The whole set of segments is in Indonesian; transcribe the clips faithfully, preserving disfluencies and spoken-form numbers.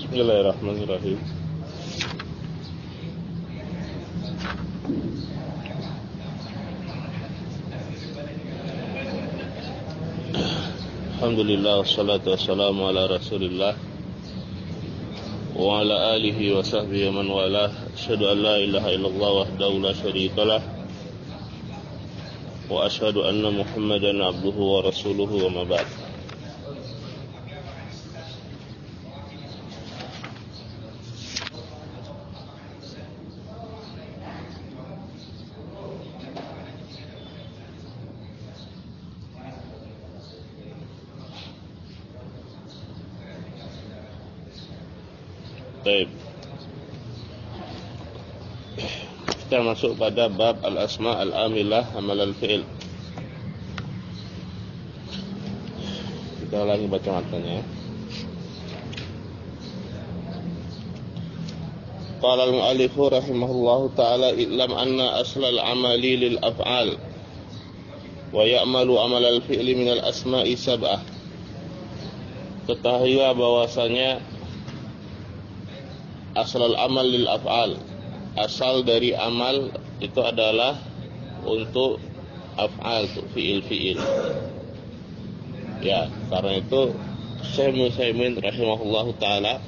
Bismillahirrahmanirrahim. Alhamdulillah, wassalatu wassalamu ala Rasulillah wa ala alihi wa sahbihi man walah. Asyhadu an la ilaha illallah wahdahu la syarikalah wa asyhadu anna Muhammadan abduhu wa rasuluhu wa ma ba'd. Baik. Kita masuk pada bab al-asma al-amilah amal al-fi'il. Kita lagi baca matanya. Qala al-mu'allif rahimahullahu ta'ala i'lam anna asla al-amali lil af'al wa ya'malu amal al-fi'li min al-asma'i sab'ah. Ketahuilah bahwasanya asal amal lil af'al, asal dari amal itu adalah untuk af'al, untuk fi'il-fi'il. Ya, karena itu Syekh Utsaimin rahimahullahu taala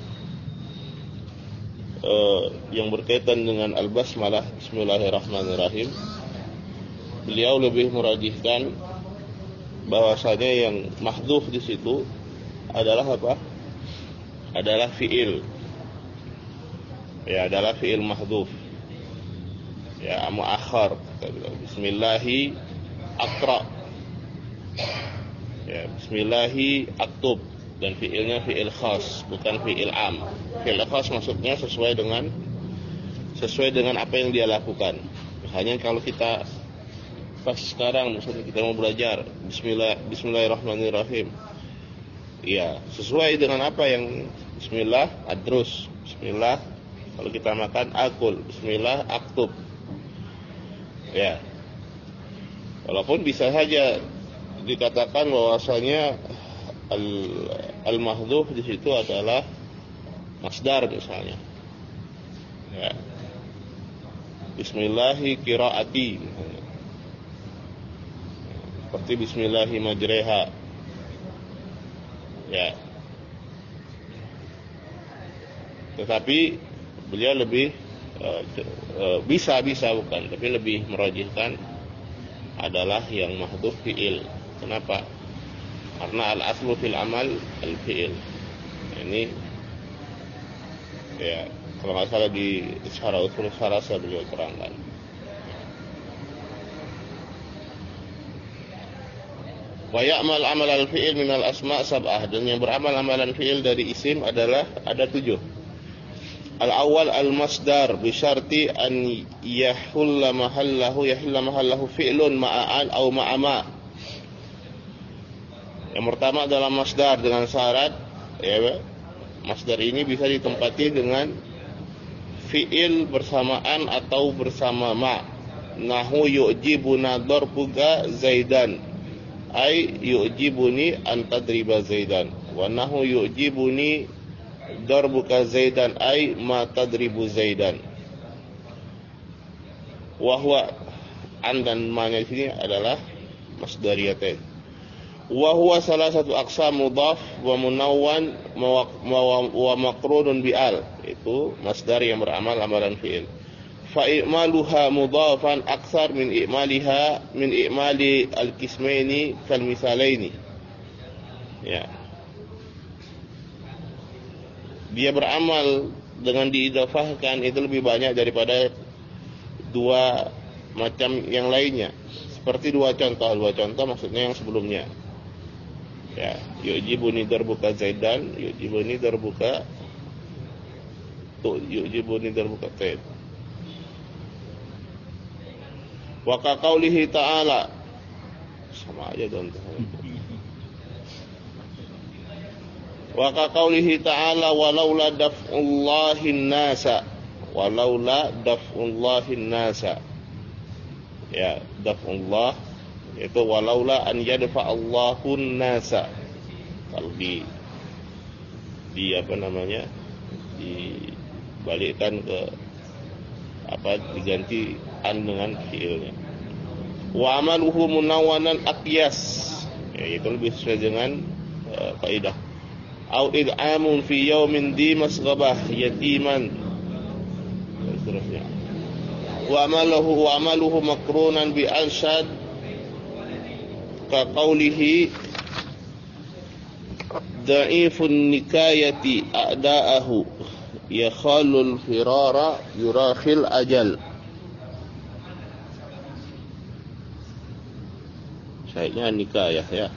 eh, yang berkaitan dengan al-basmalah, bismillahirrahmanirrahim, beliau lebih merajihkan bahwasanya yang mahdhuf di situ adalah apa? Adalah fi'il. Ya, adalah fi'il mahdhuf. Ya, muakhar. Bismillahi aqra. Ya, bismillahi aktub, dan fi'ilnya fi'il khas, bukan fi'il am. Fi'il khas maksudnya sesuai dengan sesuai dengan apa yang dia lakukan. Hanya kalau kita pas sekarang misalnya kita mau belajar bismillah bismillahirrahmanirrahim. Ya, sesuai dengan apa yang bismillah adrus, bismillah. Kalau kita makan akul, bismillah aktub. Ya. Walaupun bisa saja dikatakan bahwasanya al al-mahdhuf di situ adalah masdar misalnya. Ya. Bismillahi qiraati. Seperti bismillahi majreha. Ya. Tetapi beliau lebih uh, uh, bisa bisa bukan, tapi lebih merajihkan adalah yang mahdhuf fi'il. Kenapa? Karena al-aslu fil amal al-fi'il. Ini ya, kalau nggak salah di syarah usul salasa beliau terangkan. Wa ya'mal amal al-fi'il min al-asma' sab'ah, dan yang beramal amalan fi'il dari isim adalah ada tujuh. Al-awwal al-masdar bi syarti an yahulla mahallahu yahulla mahallahu fi'lun ma'an aw ma'ama. Yang pertama adalah masdar dengan syarat ya, masdar ini bisa ditempati dengan fi'il bersamaan atau bersama ma. Nahu yu'jibuna darbuka zaidan, ay yu'jibuni an tadriba zaidan, wa nahu yu'jibuni darbuka zaidan ay ma tadribu zaidan. Wahwa an dan ma nya di sini adalah masdariyatain. Wahwa salah satu aqsam mudhaf wa munawwan wa maqrunun bi al, itu masdar yang beramal amalan fi'il. Fa i'maluha mudhafan aktsar min i'maliha min i'mali al-qismaini kal misalaini. Ya, dia beramal dengan diidafahkan itu lebih banyak daripada dua macam yang lainnya. Seperti dua contoh, dua contoh maksudnya yang sebelumnya. Ya, yu'jibuni darbuka zaidan, yu'jibuni darbuka tu yu'jibuni darbuka zaid. Wa ka qaulihi ta'ala, sama aja contoh. Wa ka qaulihi ta'ala walaula daf'ullahin nasa, walaula daf'ullahin nasa. Ya, daf'ullah itu walaula an yadfa'allahun nasa. Kalau di di apa namanya, dibalikkan ke apa diganti an dengan fiilnya. Wa amaluhu munawwanan aqyas, ya, itu lebih sesuai dengan uh, kaidah. Au id'amun fi yaumin di masghabah yatiman, dan seterusnya. Wa amaluhu wa amaluhu makrunan bi anshad ka qawlihi da'ifun nikayati a'da'ahu yakhalul firara yurakhil ajal. Syahidnya nikayah ya.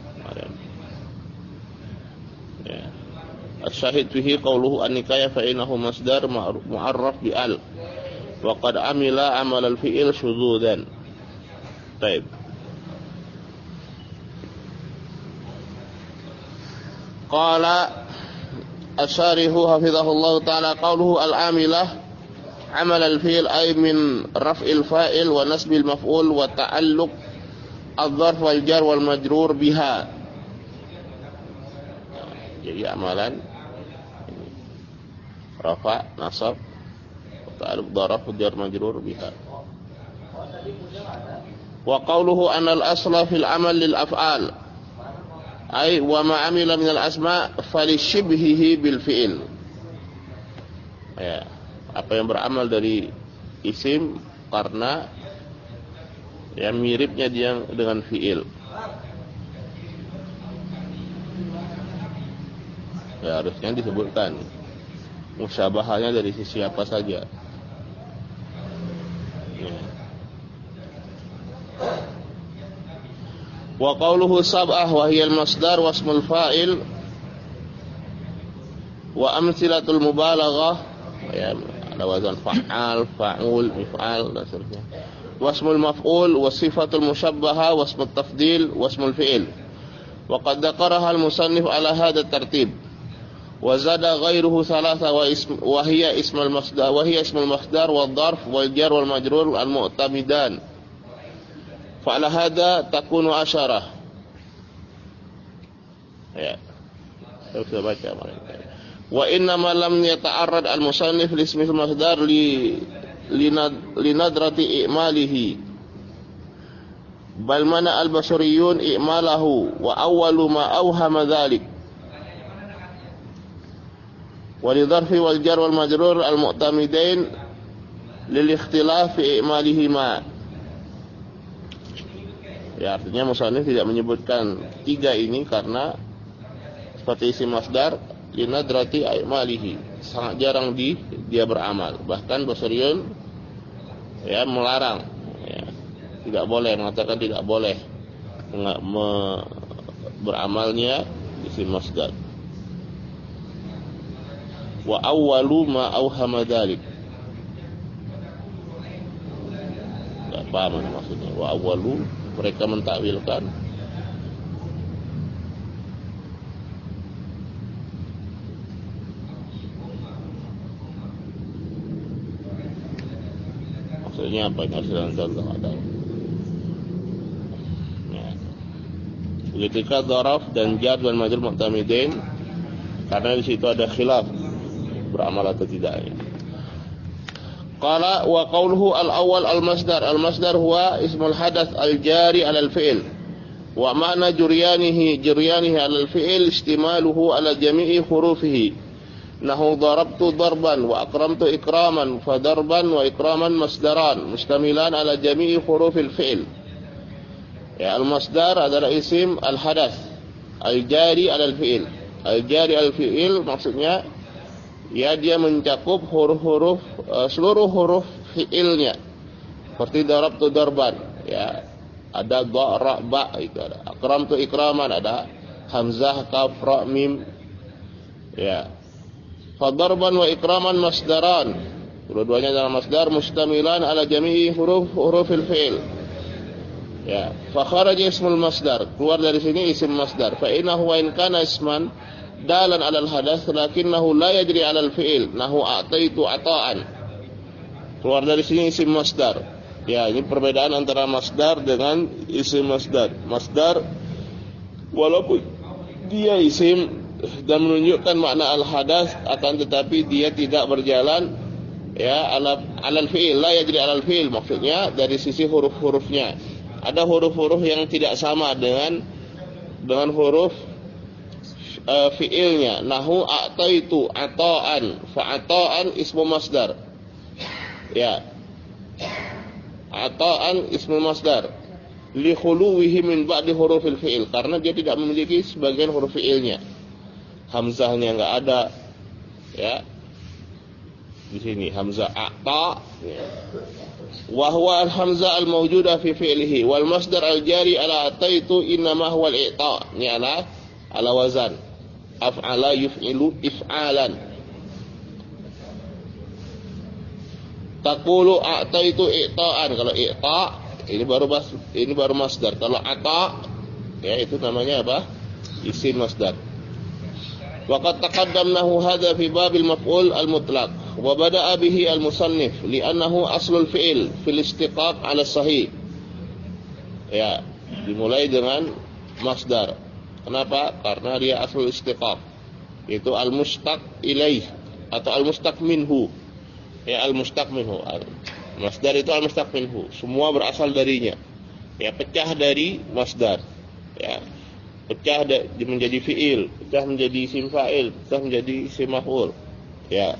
Ya. As-syahid fihi qawluhu an-nikayah fa innahu masdar mu'arraf bi al wa qad amila amal al-fi'il syudzudan. Baik. Qala asyarihu hafizahullah ta'ala qawluhu al-amilah amal al-fi'il ay min raf'il fa'il wa nasbil maf'ul wa ta'alluq al-dharf wal jar wal majrur biha. Jadi amalan rafa, nasab, ta'alluq dharf wal jar majrur biha. Wa qawluhu anna al-asla fil amal lil af'al ay wa ma amila min al-asma falishibhihi bil fi'il. Ya, apa yang beramal dari isim karena ya miripnya dia dengan fi'il. Ya harusnya disebutkan musyabahahnya dari sisi apa saja. Ya. Wa qawluhu sab'ah wa hiya al-masdar wa ismul fa'il wa amtsilatul mubalaghah, ya ada wazan fa'al, fa'ul, mif'al dan seterusnya. Wa ismul maf'ul wa sifatul musyabbaha wa ismut tafdil wa ismul fi'il. Wa qad dzakaraha al-musannif ala hadha at-tartib. Wa zada ghairuhu thalatha wa ism wa hiya ismul masdar wa hiya ismul masdar wal dharf wal jar wal majrur al-mu'tamidan. Fa'ala hadha takunu asyarah. Ya. Saya sudah baca mereka. Wa inna ma lam yata'arrad al-musannif li ismil masdar li linadrati i'malihi. Bal mana al-basriyun i'malahu wa awwalu ma awhama dhalik. Wa li dharfi wal jar wal majrur al-mu'tamidain lil ikhtilaf fi i'malihima. Ya, artinya musannif tidak menyebutkan tiga ini karena seperti isim masdar linadrati a'malihi, sangat jarang di dia beramal. Bahkan Basriyun ya melarang, ya, tidak boleh, mengatakan tidak boleh me, me, beramalnya isim masdar. Wa awwalu ma awhama dzalik. Enggak paham maksudnya. Wa awwalu, mereka mentakwilkan maksudnya apa yang harus contoh ada. Ya. Ketika dzaraf dan jar dan majrur mu'tamidain, karena di situ ada khilaf beramal atau tidaknya. Qala wa qawluhu al-awwal al-masdar. Al-masdar huwa ismul hadath al-jari ala al-fi'il. Wa ma'na juryanihi juryanihi ala al-fi'il istimaluhu ala jami'i hurufihi. Nahu darabtu darban wa akramtu ikraman. Fa darban wa ikraman masdaran mustamilan ala jami'i hurufil fi'il. Ya, al-masdar adalah isim al-hadath al-jari ala al-fi'il. Al-jari ala al-fi'il maksudnya ya dia mencakup huruf-huruf uh, seluruh huruf fiilnya. Seperti darabtu darban, ya ada dha ra ba, itu ada akramtu ikraman, ada hamzah kaf ra mim. Ya. Fa darban wa ikraman masdaran. Dua-duanya adalah masdar mustamilan ala jami'i huruf hurufil fiil. Ya, fa kharaja ismul masdar, keluar dari sini isim masdar. Fa innahu wa in kana isman dalan alal hadath lakinnahu la yajri alal fi'il nahu a'taitu ata'an. Keluar dari sini isim masdar. Ya, ini perbedaan antara masdar dengan isim masdar. Masdar walaupun dia isim dan menunjukkan makna al-hadas, akan tetapi dia tidak berjalan ya ala alal fi'il, la yajri alal fi'il, maksudnya dari sisi huruf-hurufnya. Ada huruf-huruf yang tidak sama dengan dengan huruf uh, fi'ilnya. Nahu a'taitu ata'an, fa'ata'an ismu masdar. Ya. Ata'an ismu masdar. Li khuluwihi min ba'di hurufil fi'il, karena dia tidak memiliki sebagian huruf fi'ilnya. Hamzahnya enggak ada. Ya. Di sini hamzah a'ta, ya. Wa huwa al-hamzah al-mawjuda fi fi'lihi wal masdar al-jari ala ataitu innama huwa al-i'ta. Ini ala ala wazan af'ala yuf'ilu if'alan. Taqulu a'taitu i'ta'an, kalau i'ta ini baru mas, ini baru masdar. Kalau ata ya itu namanya apa? Isim masdar. Wa qad taqaddamnahu hadha fi babil maf'ul al-mutlaq. Wa bada'a bihi al-musannif li'annahu aslul fi'il fil istiqaq 'ala sahih. Ya, dimulai dengan masdar. Kenapa? Karena dia aslul istiqaq. Itu al-mustaq ilaih atau al-mustaq minhu. Ya, al-mustaq minhu. Masdar itu al-mustaq minhu. Semua berasal darinya. Ya, pecah dari masdar. Ya. Pecah menjadi fi'il, pecah menjadi isim fa'il, pecah menjadi isim maf'ul. Ya.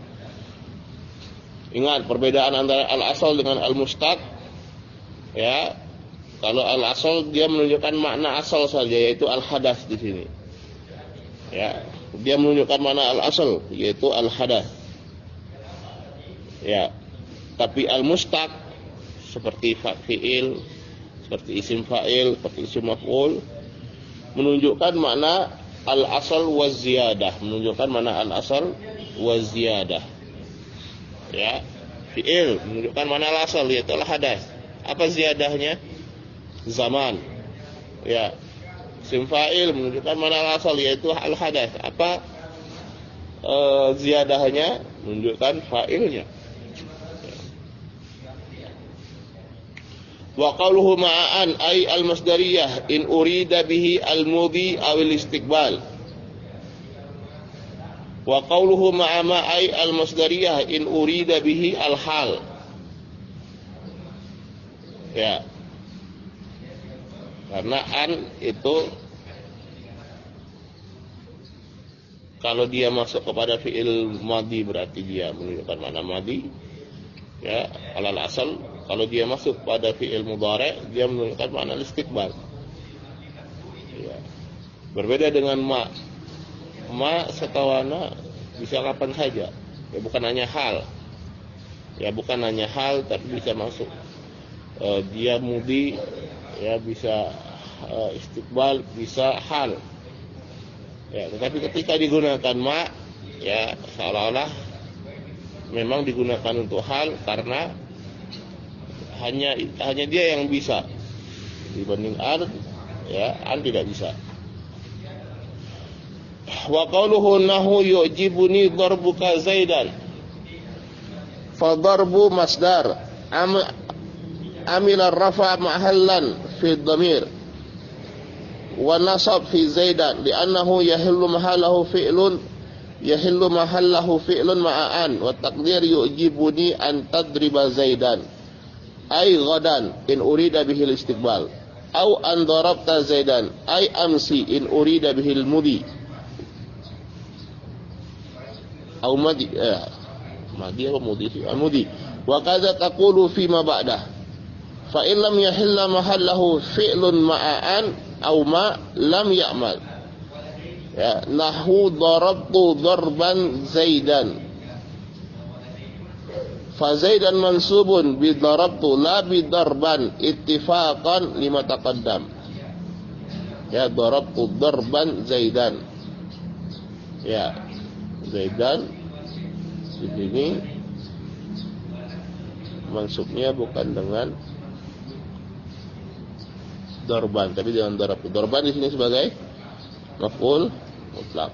Ingat perbedaan antara al-asal dengan al-mustaq. Ya. Kalau al-asal dia menunjukkan makna asal saja, yaitu al-hadas di sini. Ya. Dia menunjukkan makna al-asal, yaitu al-hadas. Ya. Tapi al-mustaq seperti fi'il, seperti isim fa'il, seperti isim maf'ul, menunjukkan makna al-asal wa ziyadah, menunjukkan makna al-asal wa ziyadah. Ya, fi'il menunjukkan mana al-asal, yaitu al-hadas. Apa ziyadahnya? Zaman. Ya. Isim fa'il menunjukkan mana al-asal, yaitu al-hadas. Apa e, ziyadahnya? Menunjukkan fa'ilnya. Wa qawluhu ma'an ay al-masdariyah in urida bihi al-mudhi aw al-istiqbal. Wa qawluhu ma'a ma'ai al-masdariyah in urida bihi al-hal. Ya. Karena an itu kalau dia masuk kepada fi'il madhi berarti dia menunjukkan makna madhi. Ya, alal asal. Kalau dia masuk pada fi'il mudhari' dia menunjukkan makna istiqbal. Ya. Berbeda dengan ma. Ma setawana bisa kapan saja. Ya bukan hanya hal. Ya bukan hanya hal tapi bisa masuk uh, dia mudi, ya bisa uh, istiqbal, bisa hal. Ya, tetapi ketika digunakan ma, ya seolah-olah memang digunakan untuk hal karena hanya hanya dia yang bisa. Dibanding an, ya an tidak bisa. Wa qawluhu nahu yu'jibuni darbuka zaidan. Fa darbu masdar am amila rafa mahallan fi dhamir wa nasab fi zaidan li'annahu yahillu mahallahu fi'lun yahillu mahallahu fi'lun ma'an wa taqdir yu'jibuni an tadriba zaidan ay ghadan in urida bihi al-istiqbal aw an darabta zaidan ay amsi in urida bihi al-mudi. أو مدي آه. مدي أو مدي مدي وكذا تقول فيما بعده فإن لم يحل محله فعل مع أن أو ما لم يعمل ya, نحو ضربت ضربا زيدا فزيدا منصوب بضربت لا بضربا اتفاقا لما تقدم ya ضربت ضربا زيدا ya Zaidan di sini mansubnya bukan dengan darban tapi dengan darab. Darban di sini sebagai maf'ul mutlaq.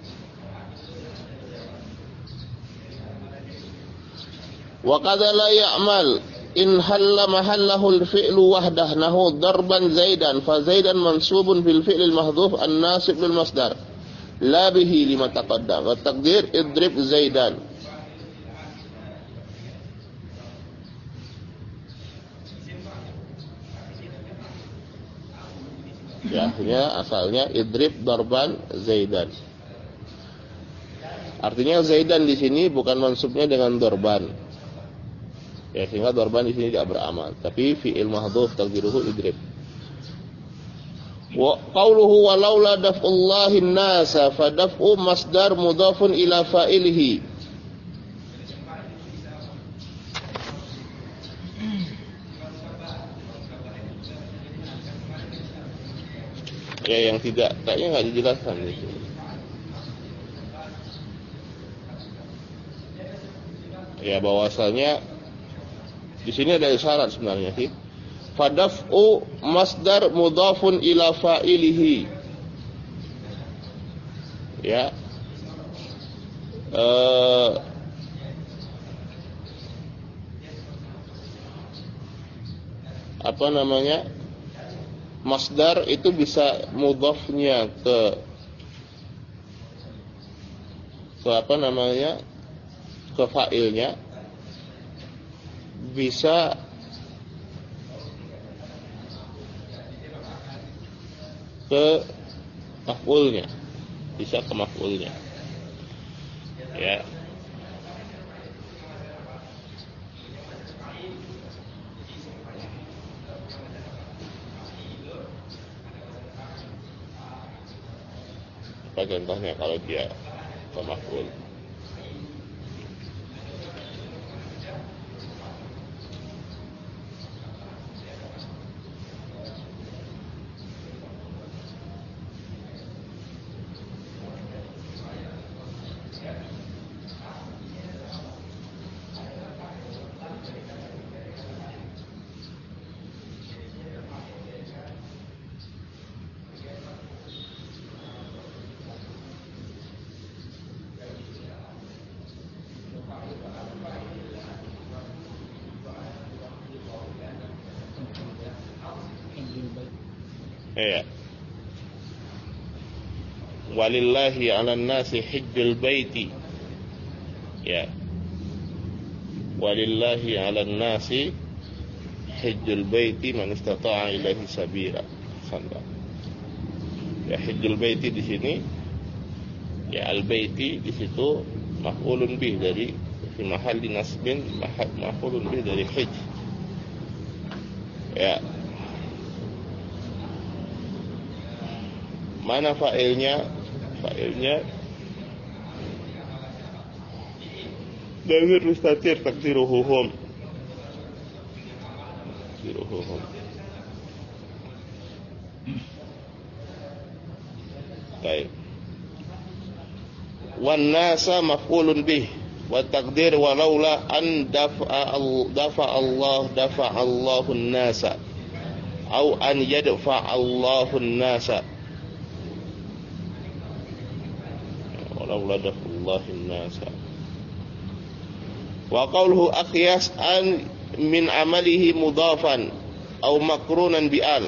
Wa qad la ya'mal in halla mahallahu al-fi'lu wahdah nahu darban zaidan fa zaidan mansubun bil fi'l al-mahdhuf an-nasib lil masdar la bihi lima taqaddam. Wa taqdir idrib Zaidan. Ya, akhirnya asalnya idrib darban Zaidan. Artinya Zaidan di sini bukan mansubnya dengan darban. Ya, sehingga darban di sini tidak beramal, tapi fi'il mahdhuf taqdiruhu idrib. Wa qauluhu walaula daf'ullahi an-nasa fa daf'u masdar mudhafun ila fa'ilihi. Ya, yang tidak, kayaknya nggak dijelaskan di sini. Ya, bahwasanya di sini ada isyarat sebenarnya sih. Fadaf'u masdar mudhafun ila fa'ilihi. Ya. Eh, apa namanya? Masdar itu bisa mudhafnya ke ke apa namanya? Ke fa'ilnya, bisa ke maf'ulnya, bisa ke maf'ulnya. Ya. Apa contohnya kalau dia ke maf'ul? Ya. Walillahi 'alan nasi hajjul baiti. Ya. Walillahi 'alan nasi hajjul baiti man istata'a ilaihi sabila. Sanda. Ya, hajjul baiti di sini, ya, al-baiti di situ maf'ulun bih dari fi mahalli nasbin, maf'ulun bih dari hajj. Ya. Mana fa'ilnya? Fa'ilnya damir mustatir taqdiruhu hum. Taqdiruhu hum. Baik. Wan nasa maf'ulun bih wa taqdir walaula an dafa dafa Allah dafa Allahun nasa au an yadfa Allahun nasa. Walaula dafullahin nasa. Wa qawluhu aqyas an min amalihi mudhafan aw makrunan bi al.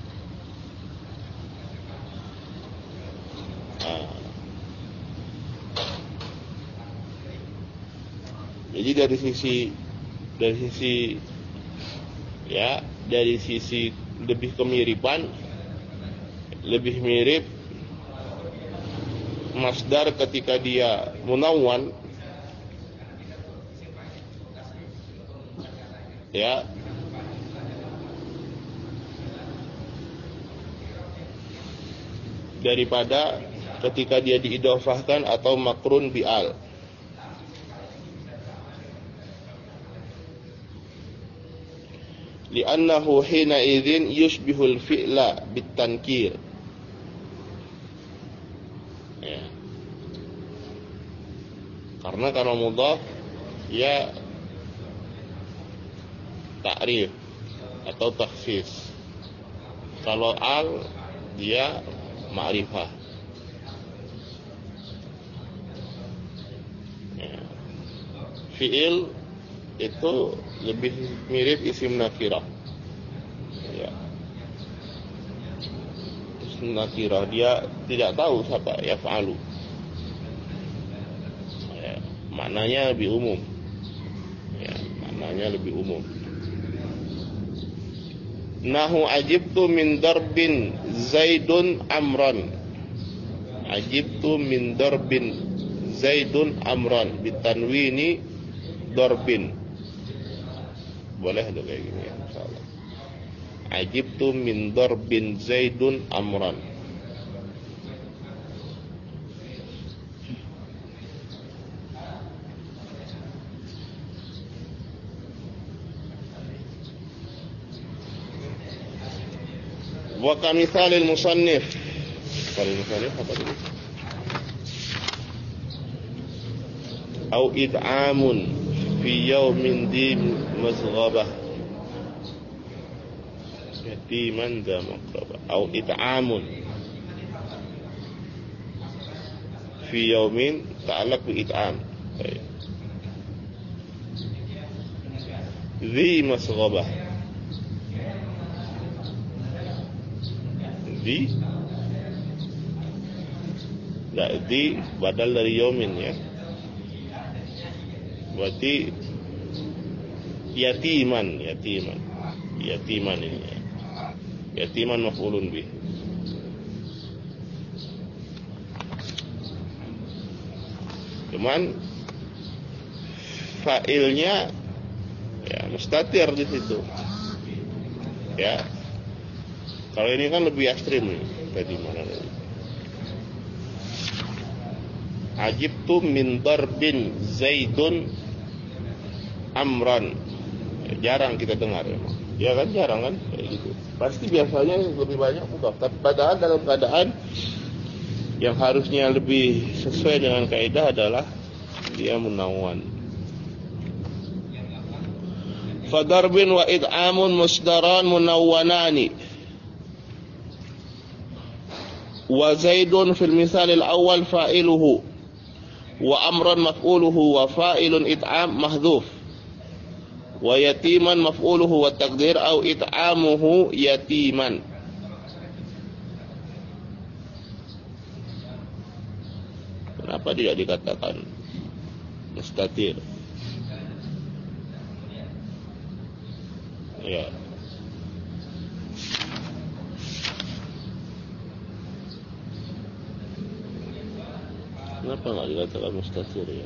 Jadi dari sisi dari sisi ya, dari sisi lebih kemiripan, lebih mirip masdar ketika dia munawwan, ya, daripada ketika dia diidhofahkan atau makrun bi'al. Li'annahu hina idzin yushbihul fi'la bitankir. Ya. Karena kalau mudhaf ya ta'rif atau takhsis. Kalau al dia ma'rifah. Ya. Fi'il itu lebih mirip isim nakirah. Ya. nakirah, dia tidak tahu siapa yaf'alu. Ya, maknanya lebih umum. Ya, maknanya lebih umum. Nahu ajibtu min darbin Zaidun amran. Ajibtu min darbin Zaidun amran bitanwini darbin. Boleh tuh kayak gini ya, insyaallah. Ajibtu min darbin Zaidun amran. Wa kamithalil musannif. Kalau musannif apa tadi? Au id'amun fi yawmin di mazghabah. Yatiman da maqrabah. Au id'amun fi yawmin ta'allaq bi id'am. Di mazghabah. Di Nah, di badal dari yomin ya. Berarti yatiman, yatiman, yatiman ini ya. Yatiman maf'ulun bih. Cuman fa'ilnya ya mustatir di situ. Ya. Kalau ini kan lebih ekstrim nih. Tadi mana tadi? Ajibtu min darbin Zaidun amran. Ya, jarang kita dengar ya. Ya kan jarang kan kayak gitu. Pasti biasanya lebih banyak mudhaf. Tapi padahal dalam keadaan yang harusnya lebih sesuai dengan kaidah adalah dia munawwan. Fadarbin wa id'amun musdaran munawwanani. Wa Zaidun fil misal al-awwal fa'iluhu wa amran maf'uluhu wa fa'ilun it'am mahdhuf wa yatiman maf'uluhu wa taqdir au it'amuhu yatiman. Kenapa tidak dikatakan mustatir? Ya. Kenapa nggak dikatakan mustatir ya?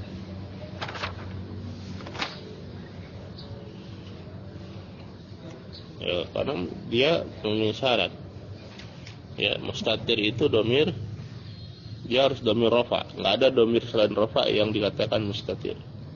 Ya, karena dia memenuhi syarat. Ya, mustatir itu domir, dia harus domir rafa. Nggak ada domir selain rafa yang dikatakan mustatir.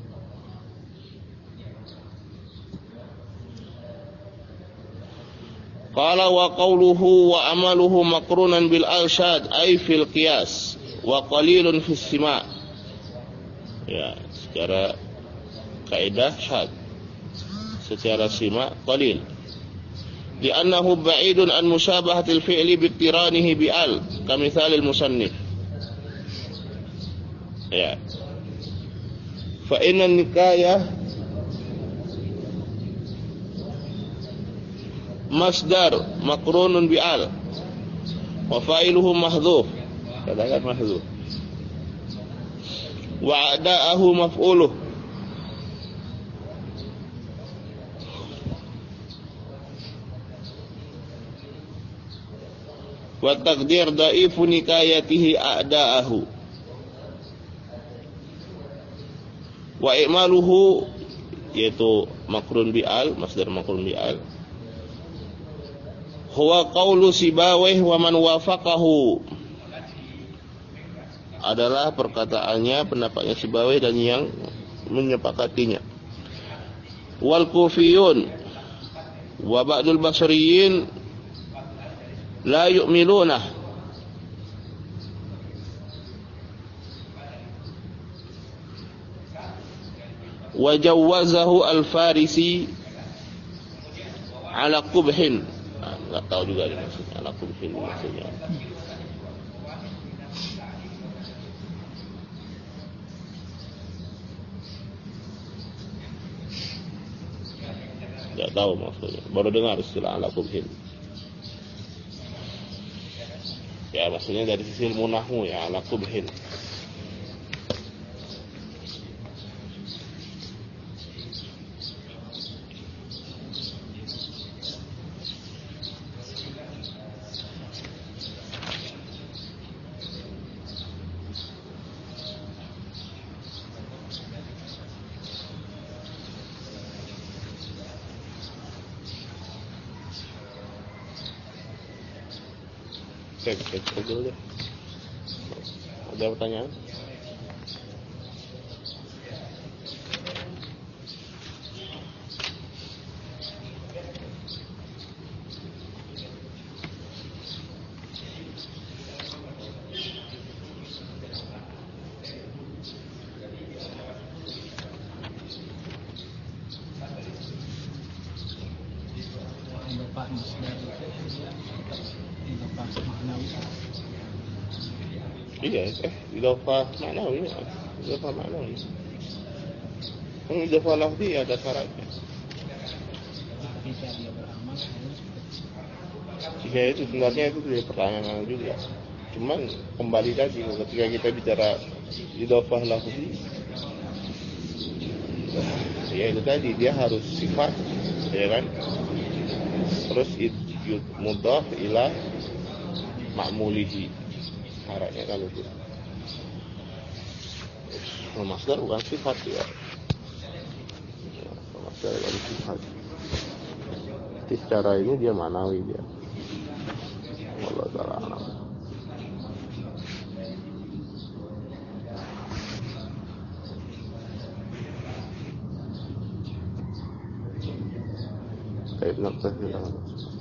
Qala wa qawluhu wa amaluhu maqrunan bil alshad ay fil qiyas. Wa qalilun fis sima. Ya, secara kaidah syad. Secara sima qalil. Li'annahu ba'idun an musyabahatil fi'li biqtiranihi bi'al, kamithalil musannif. Ya. Fa inna nikayah masdar maqrunun bi'al wa fa'iluhu mahdhuf. Katakan mahdhuf. Wa ada'ahu maf'uluh. Wa taqdir da'ifu nikayatihi a'da'ahu. Wa i'maluhu, yaitu makrun bi'al, masdar makrun bi'al, huwa qawlu Sibawayh wa man wafaqahu, adalah perkataannya, pendapatnya Sibawayh dan yang menyepakatinya. Wal Kufiyun wa ba'dul Basriyin la yu'milunah. Wa jawwazahu al-Farisi ala qubhin. Nah, enggak tahu juga ini maksudnya ala qubhin maksudnya. Enggak tahu maksudnya. Baru dengar istilah ala qubhin. Ya, maksudnya dari sisi ilmu nahwu ya, ala qubhin. Cek, cek, cek dulu deh. Ada pertanyaan? Pak Musda Idofah maknawi. Iya, eh, idofah maknawi ya. Idofah maknawi. Yang idofah lafzi ada syaratnya. Ketika dia beramal, Jika itu sebenarnya itu dari pertanyaan juga. Cuman kembali tadi ketika kita bicara idofah lafzi, ya itu tadi dia harus sifat, ya kan? Terus itu mudhaf ila ma'mulihi. Syaratnya kan itu. Masdar bukan sifat ya. Masdar bukan sifat. Jadi secara ini dia manawi dia. Wallahu ta'ala a'lam. Baik, nak